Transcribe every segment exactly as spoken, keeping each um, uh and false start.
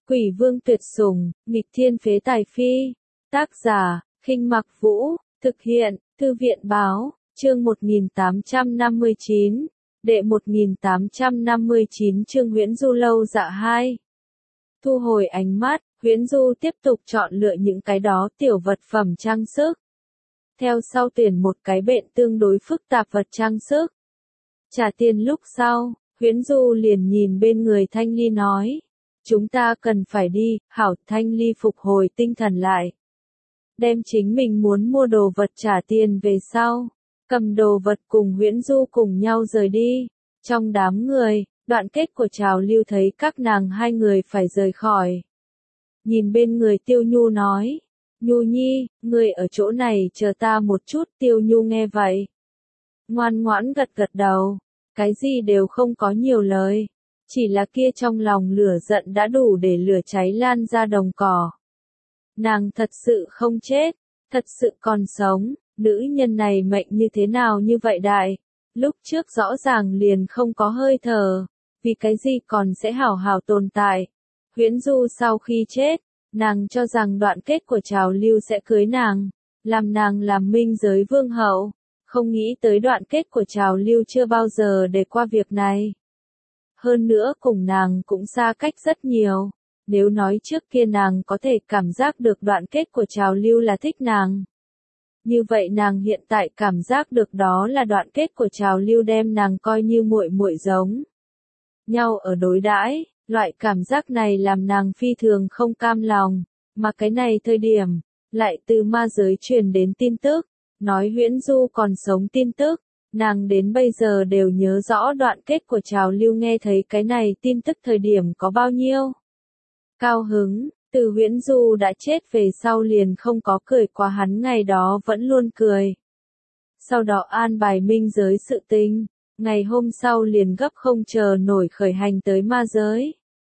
Quỷ vương tuyệt sủng, nghịch thiên phế tài phi. Tác giả, Khinh Mặc Vũ, thực hiện, Thư viện báo, chương một nghìn tám trăm năm mươi chín, đệ một nghìn tám trăm năm mươi chín chương Huyễn Du lâu dạ hai. Thu hồi ánh mắt, Huyễn Du tiếp tục chọn lựa những cái đó tiểu vật phẩm trang sức. Theo sau tuyển một cái bện tương đối phức tạp vật trang sức. Trả tiền lúc sau, Huyễn Du liền nhìn bên người Thanh Ly nói. Chúng ta cần phải đi, hảo. Thanh Ly phục hồi tinh thần lại. Đem chính mình muốn mua đồ vật trả tiền về sau. Cầm đồ vật cùng Huyễn Du cùng nhau rời đi. Trong đám người, Đoạn Kết của Trào Lưu thấy các nàng hai người phải rời khỏi. Nhìn bên người Tiêu Nhu nói. Nhu Nhi, ngươi ở chỗ này chờ ta một chút. Tiêu Nhu nghe vậy. Ngoan ngoãn gật gật đầu. Cái gì đều không có nhiều lời. Chỉ là kia trong lòng lửa giận đã đủ để lửa cháy lan ra đồng cỏ. Nàng thật sự không chết, thật sự còn sống, nữ nhân này mệnh như thế nào như vậy đại. Lúc trước rõ ràng liền không có hơi thở, vì cái gì còn sẽ hảo hảo tồn tại. Huyễn Du sau khi chết, nàng cho rằng Đoạn Kết của Trào Lưu sẽ cưới nàng, làm nàng làm minh giới vương hậu, không nghĩ tới Đoạn Kết của Trào Lưu chưa bao giờ để qua việc này. Hơn nữa cùng nàng cũng xa cách rất nhiều. Nếu nói trước kia nàng có thể cảm giác được Đoạn Kết của Trào Lưu là thích nàng. Như vậy nàng hiện tại cảm giác được đó là Đoạn Kết của Trào Lưu đem nàng coi như muội muội giống nhau ở đối đãi. Loại cảm giác này làm nàng phi thường không cam lòng. Mà cái này thời điểm, lại từ ma giới truyền đến tin tức. Nói Huyễn Du còn sống tin tức. Nàng đến bây giờ đều nhớ rõ Đoạn Kết của Trào Lưu nghe thấy cái này tin tức thời điểm có bao nhiêu. Cao hứng, từ Huyễn Du đã chết về sau liền không có cười qua, hắn ngày đó vẫn luôn cười. Sau đó an bài minh giới sự tình, ngày hôm sau liền gấp không chờ nổi khởi hành tới ma giới.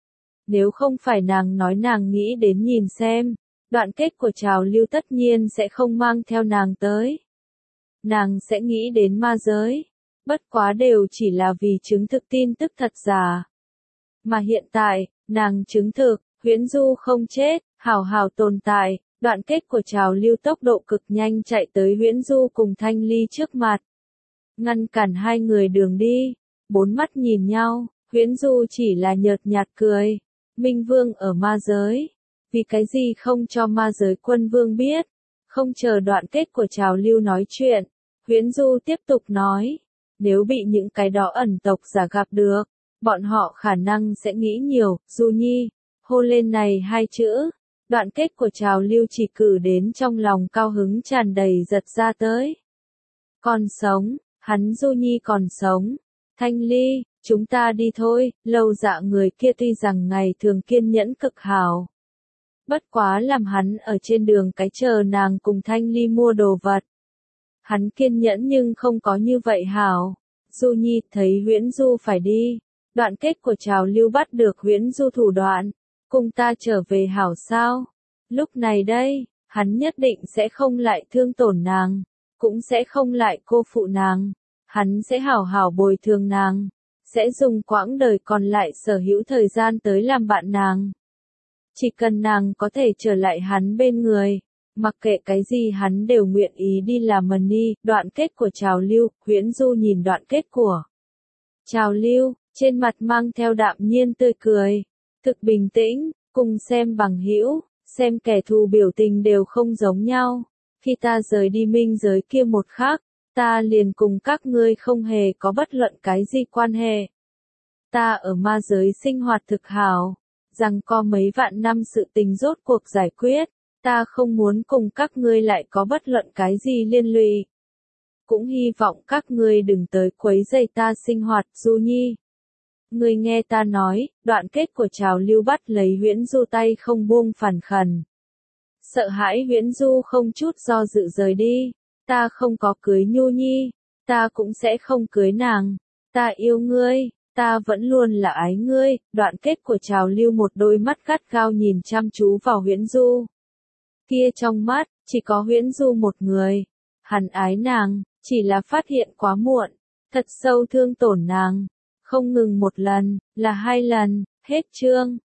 Nếu không phải nàng nói nàng nghĩ đến nhìn xem, Đoạn Kết của Trào Lưu tất nhiên sẽ không mang theo nàng tới. Nàng sẽ nghĩ đến ma giới, bất quá đều chỉ là vì chứng thực tin tức thật giả. Mà hiện tại, nàng chứng thực, Huyễn Du không chết, hảo hảo tồn tại. Đoạn Kết của Trào Lưu tốc độ cực nhanh chạy tới Huyễn Du cùng Thanh Ly trước mặt. Ngăn cản hai người đường đi, bốn mắt nhìn nhau, Huyễn Du chỉ là nhợt nhạt cười. Minh Vương ở ma giới, vì cái gì không cho ma giới quân vương biết. Không chờ Đoạn Kết của Trào Lưu nói chuyện, Huyễn Du tiếp tục nói, nếu bị những cái đó ẩn tộc giả gặp được, bọn họ khả năng sẽ nghĩ nhiều. Du Nhi, hô lên này hai chữ, Đoạn Kết của Trào Lưu chỉ cử đến trong lòng cao hứng tràn đầy giật ra tới. Còn sống, hắn Du Nhi còn sống. Thanh Ly, chúng ta đi thôi. Lâu Dạ người kia tuy rằng ngày thường kiên nhẫn cực hảo, bất quá làm hắn ở trên đường cái chờ nàng cùng Thanh Ly mua đồ vật. Hắn kiên nhẫn nhưng không có như vậy hảo. Du Nhi thấy Huyễn Du phải đi. Đoạn Kết của Trào Lưu bắt được Huyễn Du thủ đoạn. Cùng ta trở về hảo sao? Lúc này đây, hắn nhất định sẽ không lại thương tổn nàng. Cũng sẽ không lại cô phụ nàng. Hắn sẽ hảo hảo bồi thường nàng. Sẽ dùng quãng đời còn lại sở hữu thời gian tới làm bạn nàng. Chỉ cần nàng có thể trở lại hắn bên người. Mặc kệ cái gì hắn đều nguyện ý đi làm mần ni. Đoạn Kết của Trào Lưu, Huyễn Du nhìn Đoạn Kết của Trào Lưu, trên mặt mang theo đạm nhiên tươi cười. Thực bình tĩnh, cùng xem bằng hữu, xem kẻ thù biểu tình đều không giống nhau. Khi ta rời đi minh giới kia một khắc, ta liền cùng các ngươi không hề có bất luận cái gì quan hệ. Ta ở ma giới sinh hoạt thực hảo, rằng có mấy vạn năm sự tình rốt cuộc giải quyết. Ta không muốn cùng các ngươi lại có bất luận cái gì liên lụy. Cũng hy vọng các ngươi đừng tới quấy rầy ta sinh hoạt. Du Nhi, ngươi nghe ta nói. Đoạn Kết của Trào Lưu bắt lấy Huyễn Du tay không buông, phản khẩn. Sợ hãi Huyễn Du không chút do dự rời đi. Ta không có cưới Nhu Nhi, ta cũng sẽ không cưới nàng. Ta yêu ngươi, ta vẫn luôn là ái ngươi. Đoạn Kết của Trào Lưu một đôi mắt gắt gao nhìn chăm chú vào Huyễn Du. Kia trong mắt, chỉ có Huyễn Du một người. Hắn ái nàng, chỉ là phát hiện quá muộn. Thật sâu thương tổn nàng. Không ngừng một lần, là hai lần. Hết chương.